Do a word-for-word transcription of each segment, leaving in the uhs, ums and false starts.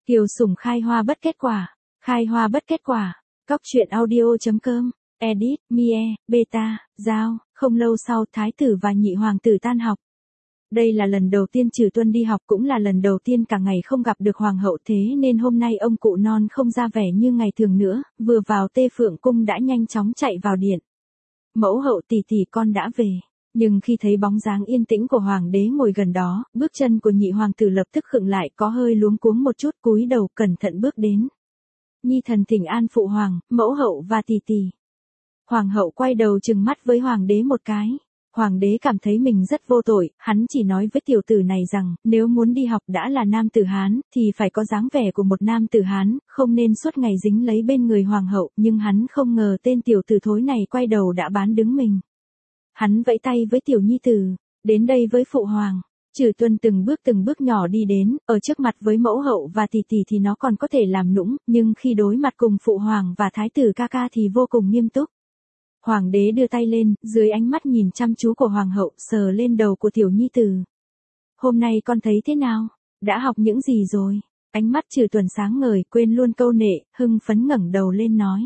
Kiều Sủng khai hoa bất kết quả, khai hoa bất kết quả. Cóc truyện audio chấm com, edit, Mie, Beta, Giao. Không lâu sau thái tử và nhị hoàng tử tan học. Đây là lần đầu tiên Trừ Tuân đi học, cũng là lần đầu tiên cả ngày không gặp được hoàng hậu, thế nên hôm nay ông cụ non không ra vẻ như ngày thường nữa, vừa vào Tê Phượng cung đã nhanh chóng chạy vào điện. Mẫu hậu tỷ tỷ con đã về. Nhưng khi thấy bóng dáng yên tĩnh của hoàng đế ngồi gần đó, bước chân của nhị hoàng tử lập tức khựng lại, có hơi luống cuống một chút, cúi đầu cẩn thận bước đến. Nhi thần thỉnh an phụ hoàng, mẫu hậu và tỷ tỷ. Hoàng hậu quay đầu trừng mắt với hoàng đế một cái. Hoàng đế cảm thấy mình rất vô tội, hắn chỉ nói với tiểu tử này rằng, nếu muốn đi học đã là nam tử Hán, thì phải có dáng vẻ của một nam tử Hán, không nên suốt ngày dính lấy bên người hoàng hậu, nhưng hắn không ngờ tên tiểu tử thối này quay đầu đã bán đứng mình. Hắn vẫy tay với tiểu nhi tử, đến đây với phụ hoàng. Trừ Tuân từng bước từng bước nhỏ đi đến, ở trước mặt với mẫu hậu và tỷ tỷ thì nó còn có thể làm nũng, nhưng khi đối mặt cùng phụ hoàng và thái tử ca ca thì vô cùng nghiêm túc. Hoàng đế đưa tay lên, dưới ánh mắt nhìn chăm chú của hoàng hậu, sờ lên đầu của tiểu nhi tử. Hôm nay con thấy thế nào? Đã học những gì rồi? Ánh mắt Trừ Tuân sáng ngời, quên luôn câu nệ, hưng phấn ngẩng đầu lên nói.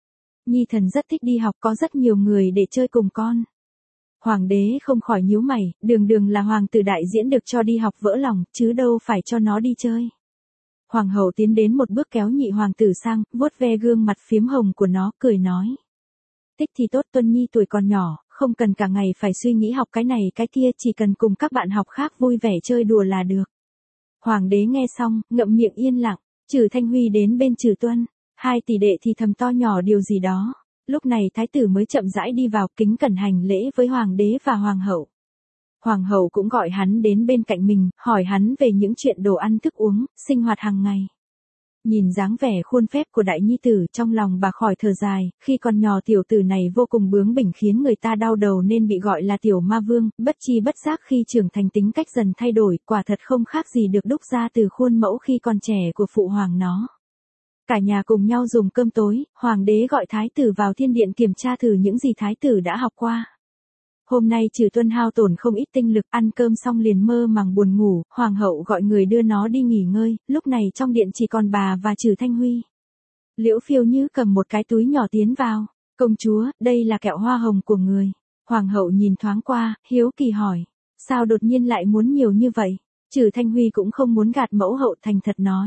Nhi thần rất thích đi học, có rất nhiều người để chơi cùng con. Hoàng đế không khỏi nhíu mày, đường đường là hoàng tử đại diễn được cho đi học vỡ lòng, chứ đâu phải cho nó đi chơi. Hoàng hậu tiến đến một bước kéo nhị hoàng tử sang, vuốt ve gương mặt phiếm hồng của nó, cười nói. Thích thì tốt, Tuân Nhi tuổi còn nhỏ, không cần cả ngày phải suy nghĩ học cái này cái kia, chỉ cần cùng các bạn học khác vui vẻ chơi đùa là được. Hoàng đế nghe xong, ngậm miệng yên lặng. Trừ Thanh Huy đến bên Trừ Tuân, hai tỷ đệ thì thầm to nhỏ điều gì đó. Lúc này thái tử mới chậm rãi đi vào, kính cẩn hành lễ với hoàng đế và hoàng hậu. Hoàng hậu cũng gọi hắn đến bên cạnh mình, hỏi hắn về những chuyện đồ ăn thức uống, sinh hoạt hàng ngày. Nhìn dáng vẻ khuôn phép của đại nhi tử, trong lòng bà khỏi thở dài, khi còn nhỏ tiểu tử này vô cùng bướng bỉnh khiến người ta đau đầu nên bị gọi là tiểu ma vương, bất chi bất giác khi trưởng thành tính cách dần thay đổi, quả thật không khác gì được đúc ra từ khuôn mẫu khi còn trẻ của phụ hoàng nó. Cả nhà cùng nhau dùng cơm tối, hoàng đế gọi thái tử vào thiên điện kiểm tra thử những gì thái tử đã học qua. Hôm nay Trừ Tuân hao tổn không ít tinh lực, ăn cơm xong liền mơ màng buồn ngủ, hoàng hậu gọi người đưa nó đi nghỉ ngơi, lúc này trong điện chỉ còn bà và Trừ Thanh Huy. Liễu Phiêu Như cầm một cái túi nhỏ tiến vào. Công chúa, đây là kẹo hoa hồng của người. Hoàng hậu nhìn thoáng qua, hiếu kỳ hỏi. Sao đột nhiên lại muốn nhiều như vậy? Trừ Thanh Huy cũng không muốn gạt mẫu hậu, thành thật nói.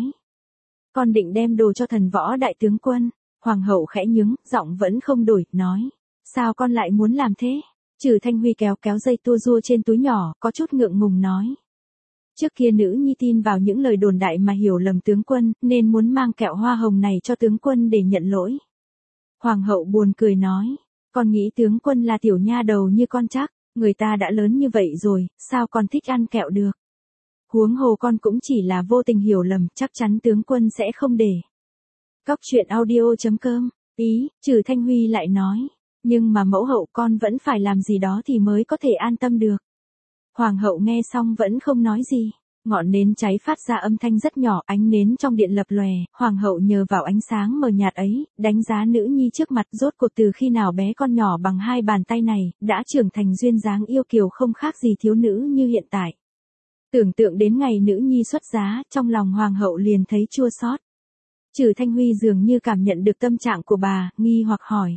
Con định đem đồ cho thần võ đại tướng quân. Hoàng hậu khẽ nhướng, giọng vẫn không đổi, nói. Sao con lại muốn làm thế? Trừ Thanh Huy kéo kéo dây tua rua trên túi nhỏ, có chút ngượng ngùng nói. Trước kia nữ nhi tin vào những lời đồn đại mà hiểu lầm tướng quân, nên muốn mang kẹo hoa hồng này cho tướng quân để nhận lỗi. Hoàng hậu buồn cười nói. Con nghĩ tướng quân là tiểu nha đầu như con chắc, người ta đã lớn như vậy rồi, sao con thích ăn kẹo được? Huống hồ con cũng chỉ là vô tình hiểu lầm, chắc chắn tướng quân sẽ không để. Cóc truyện audio chấm com, ý, Trừ Thanh Huy lại nói. Nhưng mà mẫu hậu, con vẫn phải làm gì đó thì mới có thể an tâm được. Hoàng hậu nghe xong vẫn không nói gì. Ngọn nến cháy phát ra âm thanh rất nhỏ, ánh nến trong điện lập lòe, hoàng hậu nhờ vào ánh sáng mờ nhạt ấy, đánh giá nữ nhi trước mặt, rốt cuộc từ khi nào bé con nhỏ bằng hai bàn tay này, đã trưởng thành duyên dáng yêu kiều không khác gì thiếu nữ như hiện tại. Tưởng tượng đến ngày nữ nhi xuất giá, trong lòng hoàng hậu liền thấy chua xót. Trừ Thanh Huy dường như cảm nhận được tâm trạng của bà, nghi hoặc hỏi.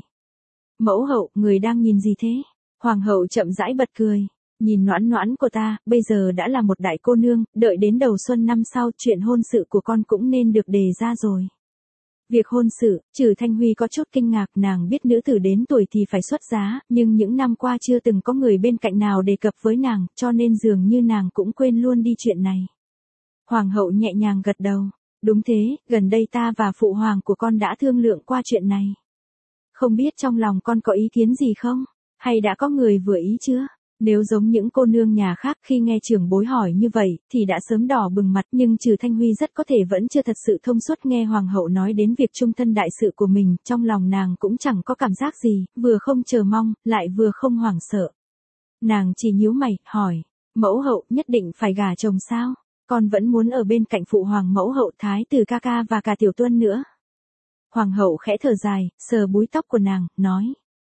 Mẫu hậu, người đang nhìn gì thế? Hoàng hậu chậm rãi bật cười. Nhìn Noãn Noãn của ta, bây giờ đã là một đại cô nương, đợi đến đầu xuân năm sau, chuyện hôn sự của con cũng nên được đề ra rồi. Việc hôn sự, Trừ Thanh Huy có chút kinh ngạc, nàng biết nữ tử đến tuổi thì phải xuất giá, nhưng những năm qua chưa từng có người bên cạnh nào đề cập với nàng, cho nên dường như nàng cũng quên luôn đi chuyện này. Hoàng hậu nhẹ nhàng gật đầu. Đúng thế, gần đây ta và phụ hoàng của con đã thương lượng qua chuyện này. Không biết trong lòng con có ý kiến gì không? Hay đã có người vừa ý chưa? Nếu giống những cô nương nhà khác khi nghe trưởng bối hỏi như vậy, thì đã sớm đỏ bừng mặt, nhưng Trừ Thanh Huy rất có thể vẫn chưa thật sự thông suốt nghe hoàng hậu nói đến việc chung thân đại sự của mình, trong lòng nàng cũng chẳng có cảm giác gì, vừa không chờ mong, lại vừa không hoảng sợ. Nàng chỉ nhíu mày, hỏi, mẫu hậu nhất định phải gả chồng sao? Con vẫn muốn ở bên cạnh phụ hoàng mẫu hậu thái tử ca ca và cả tiểu Tuân nữa. Hoàng hậu khẽ thở dài, sờ búi tóc của nàng, nói.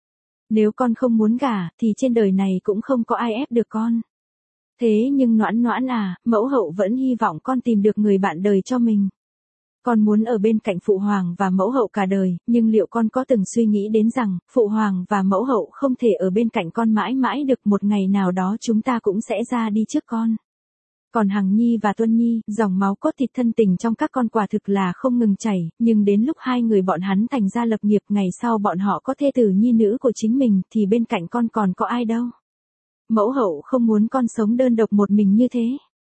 Nếu con không muốn gả, thì trên đời này cũng không có ai ép được con. Thế nhưng Noãn Noãn à, mẫu hậu vẫn hy vọng con tìm được người bạn đời cho mình. Con muốn ở bên cạnh phụ hoàng và mẫu hậu cả đời, nhưng liệu con có từng suy nghĩ đến rằng, phụ hoàng và mẫu hậu không thể ở bên cạnh con mãi mãi được, một ngày nào đó chúng ta cũng sẽ ra đi trước con. Còn Hằng Nhi và Tuân Nhi, dòng máu cốt thịt thân tình trong các con quả thực là không ngừng chảy, nhưng đến lúc hai người bọn hắn thành ra lập nghiệp, ngày sau bọn họ có thê tử nhi nữ của chính mình, thì bên cạnh con còn có ai đâu. Mẫu hậu không muốn con sống đơn độc một mình như thế.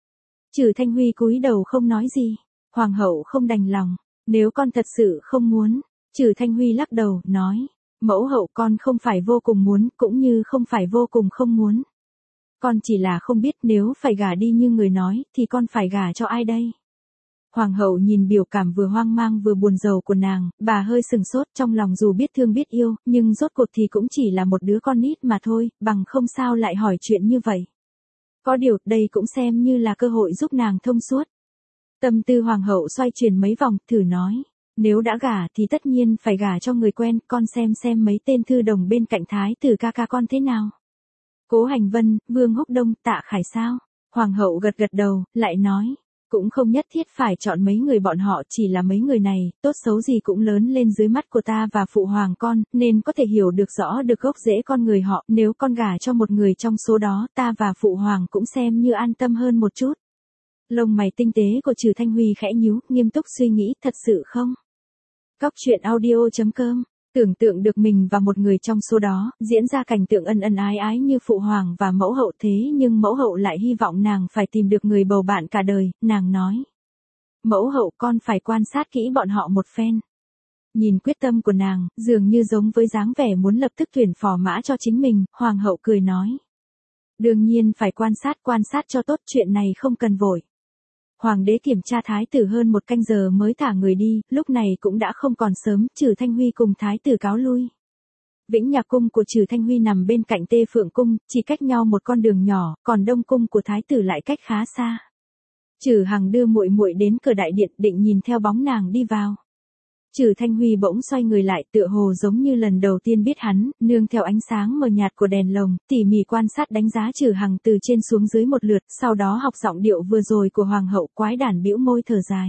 Trừ Thanh Huy cúi đầu không nói gì. Hoàng hậu không đành lòng. Nếu con thật sự không muốn. Trừ Thanh Huy lắc đầu, nói. Mẫu hậu, con không phải vô cùng muốn, cũng như không phải vô cùng không muốn. Con chỉ là không biết nếu phải gả đi như người nói, thì con phải gả cho ai đây? Hoàng hậu nhìn biểu cảm vừa hoang mang vừa buồn rầu của nàng, bà hơi sừng sốt, trong lòng dù biết thương biết yêu, nhưng rốt cuộc thì cũng chỉ là một đứa con nít mà thôi, bằng không sao lại hỏi chuyện như vậy. Có điều, đây cũng xem như là cơ hội giúp nàng thông suốt. Tâm tư hoàng hậu xoay chuyển mấy vòng, thử nói. Nếu đã gả thì tất nhiên phải gả cho người quen, con xem xem mấy tên thư đồng bên cạnh thái tử ca ca con thế nào. Cố Hành Vân, Vương Húc Đông, Tạ Khải sao? Hoàng hậu gật gật đầu, lại nói. Cũng không nhất thiết phải chọn mấy người bọn họ, chỉ là mấy người này, tốt xấu gì cũng lớn lên dưới mắt của ta và phụ hoàng con, nên có thể hiểu được rõ được gốc rễ con người họ, nếu con gả cho một người trong số đó, ta và phụ hoàng cũng xem như an tâm hơn một chút. Lông mày tinh tế của Trừ Thanh Huy khẽ nhíu, nghiêm túc suy nghĩ, thật sự không? Cóc truyện audio chấm com. Tưởng tượng được mình và một người trong số đó, diễn ra cảnh tượng ân ân ái ái như phụ hoàng và mẫu hậu, thế nhưng mẫu hậu lại hy vọng nàng phải tìm được người bầu bạn cả đời, nàng nói. Mẫu hậu, con phải quan sát kỹ bọn họ một phen. Nhìn quyết tâm của nàng, dường như giống với dáng vẻ muốn lập tức tuyển phò mã cho chính mình, hoàng hậu cười nói. Đương nhiên phải quan sát quan sát cho tốt, chuyện này không cần vội. Hoàng đế kiểm tra thái tử hơn một canh giờ mới thả người đi, lúc này cũng đã không còn sớm, Trừ Thanh Huy cùng thái tử cáo lui. Vĩnh Nhạc cung của Trừ Thanh Huy nằm bên cạnh Tê Phượng cung, chỉ cách nhau một con đường nhỏ, còn Đông cung của thái tử lại cách khá xa. Trừ Hằng đưa muội muội đến cửa đại điện, định nhìn theo bóng nàng đi vào. Trừ Thanh Huy bỗng xoay người lại, tựa hồ giống như lần đầu tiên biết hắn, nương theo ánh sáng mờ nhạt của đèn lồng, tỉ mỉ quan sát đánh giá Trừ Hằng từ trên xuống dưới một lượt, sau đó học giọng điệu vừa rồi của hoàng hậu, quái đản bĩu môi thở dài.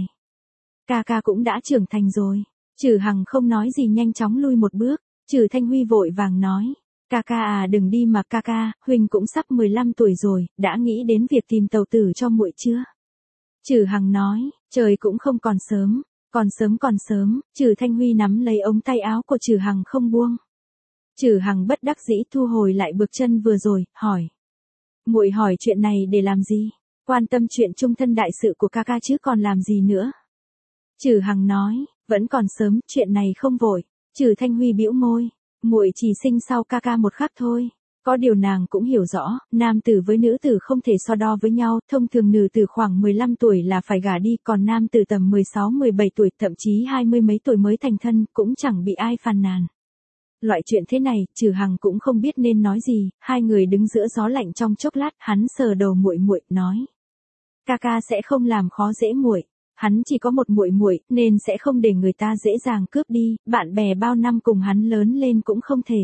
Ca ca cũng đã trưởng thành rồi. Trừ Hằng không nói gì, nhanh chóng lui một bước. Trừ Thanh Huy vội vàng nói. Ca ca à, đừng đi mà ca ca, huynh cũng sắp mười lăm tuổi rồi, đã nghĩ đến việc tìm tàu tử cho muội chưa? Trừ Hằng nói, trời cũng không còn sớm. Còn sớm còn sớm, Trừ Thanh Huy nắm lấy ống tay áo của Trừ Hằng không buông. Trừ Hằng bất đắc dĩ thu hồi lại bước chân vừa rồi, hỏi. Muội hỏi chuyện này để làm gì? Quan tâm chuyện chung thân đại sự của ca ca chứ còn làm gì nữa? Trừ Hằng nói, vẫn còn sớm, chuyện này không vội. Trừ Thanh Huy bĩu môi, muội chỉ sinh sau ca ca một khắc thôi. Có điều nàng cũng hiểu rõ, nam tử với nữ tử không thể so đo với nhau, thông thường nữ tử khoảng mười lăm tuổi là phải gả đi, còn nam tử tầm mười sáu mười bảy tuổi, thậm chí hai mươi mấy tuổi mới thành thân, cũng chẳng bị ai phàn nàn. Loại chuyện thế này, Trừ Hằng cũng không biết nên nói gì, hai người đứng giữa gió lạnh trong chốc lát, hắn sờ đầu muội muội, nói: "Ca ca sẽ không làm khó dễ muội, hắn chỉ có một muội muội, nên sẽ không để người ta dễ dàng cướp đi, bạn bè bao năm cùng hắn lớn lên cũng không thể."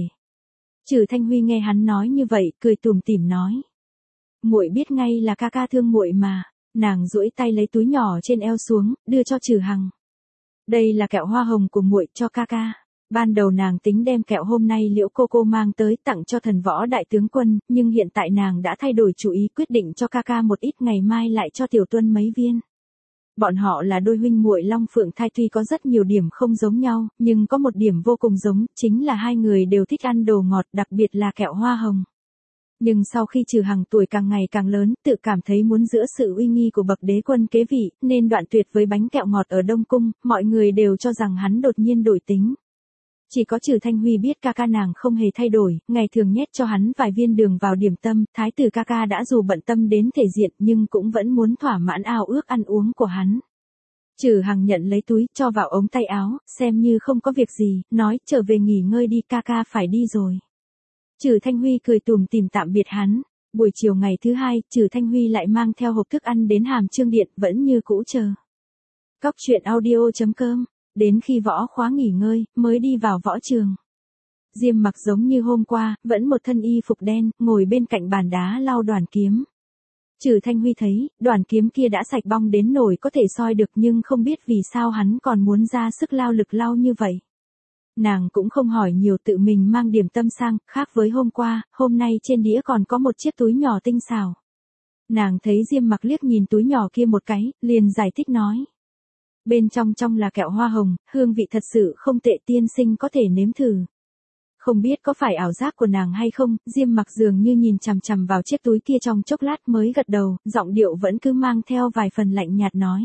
Trừ Thanh Huy nghe hắn nói như vậy, cười tủm tỉm nói: "Muội biết ngay là ca ca thương muội mà." Nàng duỗi tay lấy túi nhỏ trên eo xuống, đưa cho Trừ Hằng. "Đây là kẹo hoa hồng của muội, cho ca ca." Ban đầu nàng tính đem kẹo hôm nay Liễu cô cô mang tới tặng cho Thần Võ đại tướng quân, nhưng hiện tại nàng đã thay đổi chủ ý, quyết định cho ca ca một ít, ngày mai lại cho Tiểu Tuân mấy viên. Bọn họ là đôi huynh muội Long Phượng Thai, tuy có rất nhiều điểm không giống nhau, nhưng có một điểm vô cùng giống, chính là hai người đều thích ăn đồ ngọt, đặc biệt là kẹo hoa hồng. Nhưng sau khi Trừ Hằng tuổi càng ngày càng lớn, tự cảm thấy muốn giữa sự uy nghi của bậc đế quân kế vị, nên đoạn tuyệt với bánh kẹo ngọt ở Đông Cung, mọi người đều cho rằng hắn đột nhiên đổi tính. Chỉ có Trừ Thanh Huy biết ca ca nàng không hề thay đổi, ngày thường nhét cho hắn vài viên đường vào điểm tâm, thái tử ca ca đã dù bận tâm đến thể diện nhưng cũng vẫn muốn thỏa mãn ao ước ăn uống của hắn. Trừ Hằng nhận lấy túi, cho vào ống tay áo, xem như không có việc gì, nói: "Trở về nghỉ ngơi đi, ca ca phải đi rồi." Trừ Thanh Huy cười tủm tỉm tạm biệt hắn. Buổi chiều ngày thứ hai, Trừ Thanh Huy lại mang theo hộp thức ăn đến Hàm Chương điện, vẫn như cũ chờ. Cóc truyện audio chấm com. Đến khi võ khóa nghỉ ngơi, mới đi vào võ trường. Diêm Mặc giống như hôm qua, vẫn một thân y phục đen, ngồi bên cạnh bàn đá lau đoàn kiếm. Trừ Thanh Huy thấy, đoàn kiếm kia đã sạch bong đến nổi có thể soi được nhưng không biết vì sao hắn còn muốn ra sức lao lực lau như vậy. Nàng cũng không hỏi nhiều tự mình mang điểm tâm sang, khác với hôm qua, hôm nay trên đĩa còn có một chiếc túi nhỏ tinh xảo. Nàng thấy Diêm Mặc liếc nhìn túi nhỏ kia một cái, liền giải thích nói. Bên trong trong là kẹo hoa hồng, hương vị thật sự không tệ, tiên sinh có thể nếm thử. Không biết có phải ảo giác của nàng hay không, Diêm Mặc dường như nhìn chằm chằm vào chiếc túi kia trong chốc lát mới gật đầu, giọng điệu vẫn cứ mang theo vài phần lạnh nhạt nói.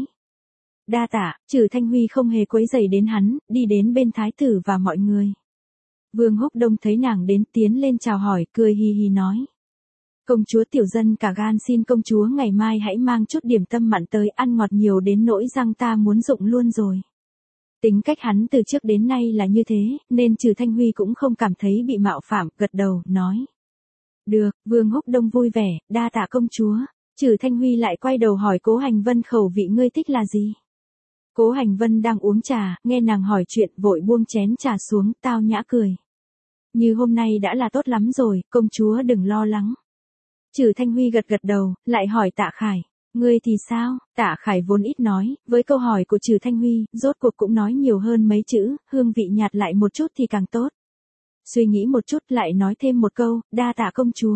Đa tạ, Trừ Thanh Huy không hề quấy rầy đến hắn, đi đến bên thái tử và mọi người. Vương Húc Đông thấy nàng đến tiến lên chào hỏi, cười hì hì nói. Công chúa tiểu dân cả gan xin công chúa ngày mai hãy mang chút điểm tâm mặn tới, ăn ngọt nhiều đến nỗi răng ta muốn rụng luôn rồi. Tính cách hắn từ trước đến nay là như thế, nên Trừ Thanh Huy cũng không cảm thấy bị mạo phạm, gật đầu, nói. Được, Vương Húc Đông vui vẻ, đa tạ công chúa. Trừ Thanh Huy lại quay đầu hỏi Cố Hành Vân khẩu vị ngươi thích là gì? Cố Hành Vân đang uống trà, nghe nàng hỏi chuyện vội buông chén trà xuống, tao nhã cười. Như hôm nay đã là tốt lắm rồi, công chúa đừng lo lắng. Trừ Thanh Huy gật gật đầu, lại hỏi Tạ Khải. Ngươi thì sao? Tạ Khải vốn ít nói, với câu hỏi của Trừ Thanh Huy, rốt cuộc cũng nói nhiều hơn mấy chữ, hương vị nhạt lại một chút thì càng tốt. Suy nghĩ một chút lại nói thêm một câu, đa tạ công chúa.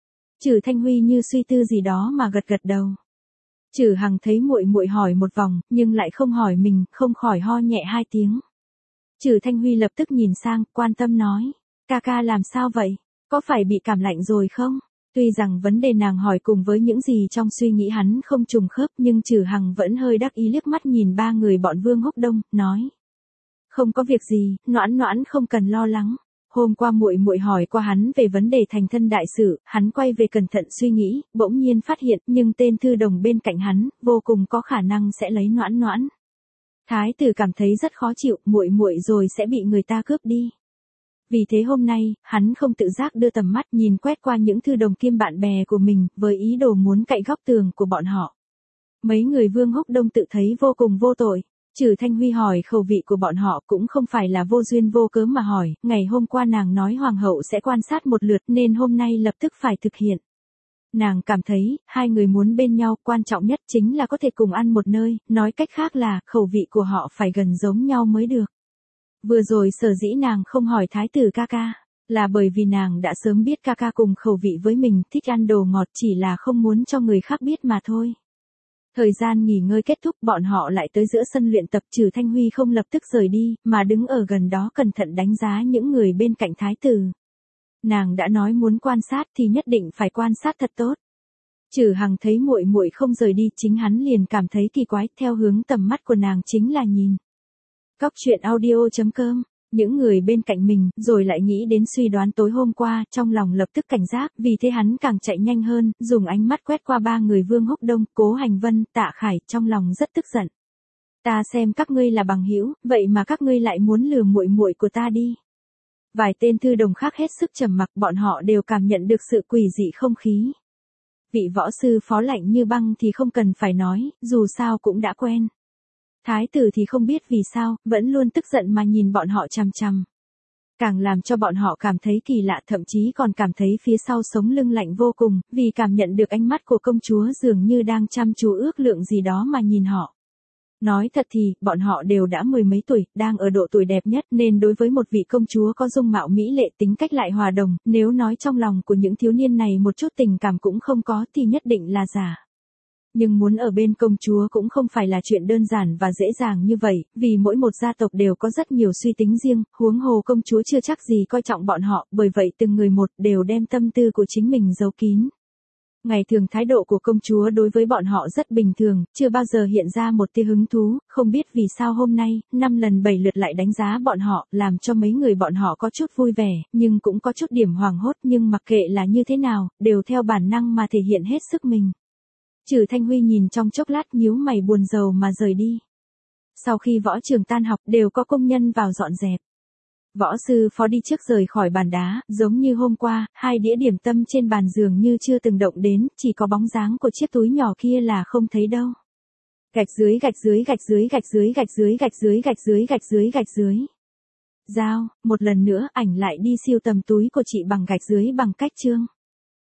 Trừ Thanh Huy như suy tư gì đó mà gật gật đầu. Trừ Hằng thấy muội muội hỏi một vòng, nhưng lại không hỏi mình, không khỏi ho nhẹ hai tiếng. Trừ Thanh Huy lập tức nhìn sang, quan tâm nói, ca ca làm sao vậy? Có phải bị cảm lạnh rồi không? Tuy rằng vấn đề nàng hỏi cùng với những gì trong suy nghĩ hắn không trùng khớp, nhưng Trừ Hằng vẫn hơi đắc ý liếc mắt nhìn ba người bọn Vương Húc Đông, nói. Không có việc gì, Noãn Noãn không cần lo lắng. Hôm qua muội muội hỏi qua hắn về vấn đề thành thân đại sự, hắn quay về cẩn thận suy nghĩ, bỗng nhiên phát hiện, nhưng tên thư đồng bên cạnh hắn, vô cùng có khả năng sẽ lấy Noãn Noãn. Thái tử cảm thấy rất khó chịu, muội muội rồi sẽ bị người ta cướp đi. Vì thế hôm nay, hắn không tự giác đưa tầm mắt nhìn quét qua những thư đồng kiêm bạn bè của mình, với ý đồ muốn cậy góc tường của bọn họ. Mấy người Vương Húc Đông tự thấy vô cùng vô tội. Trừ Thanh Huy hỏi khẩu vị của bọn họ cũng không phải là vô duyên vô cớ mà hỏi, ngày hôm qua nàng nói hoàng hậu sẽ quan sát một lượt nên hôm nay lập tức phải thực hiện. Nàng cảm thấy, hai người muốn bên nhau, quan trọng nhất chính là có thể cùng ăn một nơi, nói cách khác là, khẩu vị của họ phải gần giống nhau mới được. Vừa rồi sở dĩ nàng không hỏi thái tử ca ca, là bởi vì nàng đã sớm biết ca ca cùng khẩu vị với mình, thích ăn đồ ngọt, chỉ là không muốn cho người khác biết mà thôi. Thời gian nghỉ ngơi kết thúc, bọn họ lại tới giữa sân luyện tập. Trừ Thanh Huy không lập tức rời đi, mà đứng ở gần đó cẩn thận đánh giá những người bên cạnh thái tử. Nàng đã nói muốn quan sát thì nhất định phải quan sát thật tốt. Trừ Hằng thấy muội muội không rời đi, chính hắn liền cảm thấy kỳ quái, theo hướng tầm mắt của nàng chính là nhìn. Cóc truyện audio chấm com. Những người bên cạnh mình, rồi lại nghĩ đến suy đoán tối hôm qua, trong lòng lập tức cảnh giác, vì thế hắn càng chạy nhanh hơn, dùng ánh mắt quét qua ba người Vương Húc Đông, Cố Hành Vân, Tạ Khải, trong lòng rất tức giận. Ta xem các ngươi là bằng hữu, vậy mà các ngươi lại muốn lừa muội muội của ta đi. Vài tên thư đồng khác hết sức trầm mặc, bọn họ đều cảm nhận được sự quỷ dị không khí. Vị võ sư phó lạnh như băng thì không cần phải nói, dù sao cũng đã quen. Thái tử thì không biết vì sao, vẫn luôn tức giận mà nhìn bọn họ chằm chằm. Càng làm cho bọn họ cảm thấy kỳ lạ, thậm chí còn cảm thấy phía sau sống lưng lạnh vô cùng, vì cảm nhận được ánh mắt của công chúa dường như đang chăm chú ước lượng gì đó mà nhìn họ. Nói thật thì, bọn họ đều đã mười mấy tuổi, đang ở độ tuổi đẹp nhất nên đối với một vị công chúa có dung mạo mỹ lệ, tính cách lại hòa đồng, nếu nói trong lòng của những thiếu niên này một chút tình cảm cũng không có thì nhất định là giả. Nhưng muốn ở bên công chúa cũng không phải là chuyện đơn giản và dễ dàng như vậy, vì mỗi một gia tộc đều có rất nhiều suy tính riêng, huống hồ công chúa chưa chắc gì coi trọng bọn họ, bởi vậy từng người một đều đem tâm tư của chính mình giấu kín. Ngày thường thái độ của công chúa đối với bọn họ rất bình thường, chưa bao giờ hiện ra một tia hứng thú, không biết vì sao hôm nay, năm lần bảy lượt lại đánh giá bọn họ, làm cho mấy người bọn họ có chút vui vẻ, nhưng cũng có chút điểm hoảng hốt, nhưng mặc kệ là như thế nào, đều theo bản năng mà thể hiện hết sức mình. Trừ Thanh Huy nhìn trong chốc lát nhíu mày buồn rầu mà rời đi. Sau khi võ trường tan học đều có công nhân vào dọn dẹp. Võ sư phó đi trước rời khỏi bàn đá, giống như hôm qua, hai đĩa điểm tâm trên bàn giường như chưa từng động đến, chỉ có bóng dáng của chiếc túi nhỏ kia là không thấy đâu. Gạch dưới gạch dưới gạch dưới gạch dưới gạch dưới gạch dưới gạch dưới gạch dưới gạch dưới. Giao, một lần nữa ảnh lại đi siêu tầm túi của chị bằng gạch dưới bằng cách chương.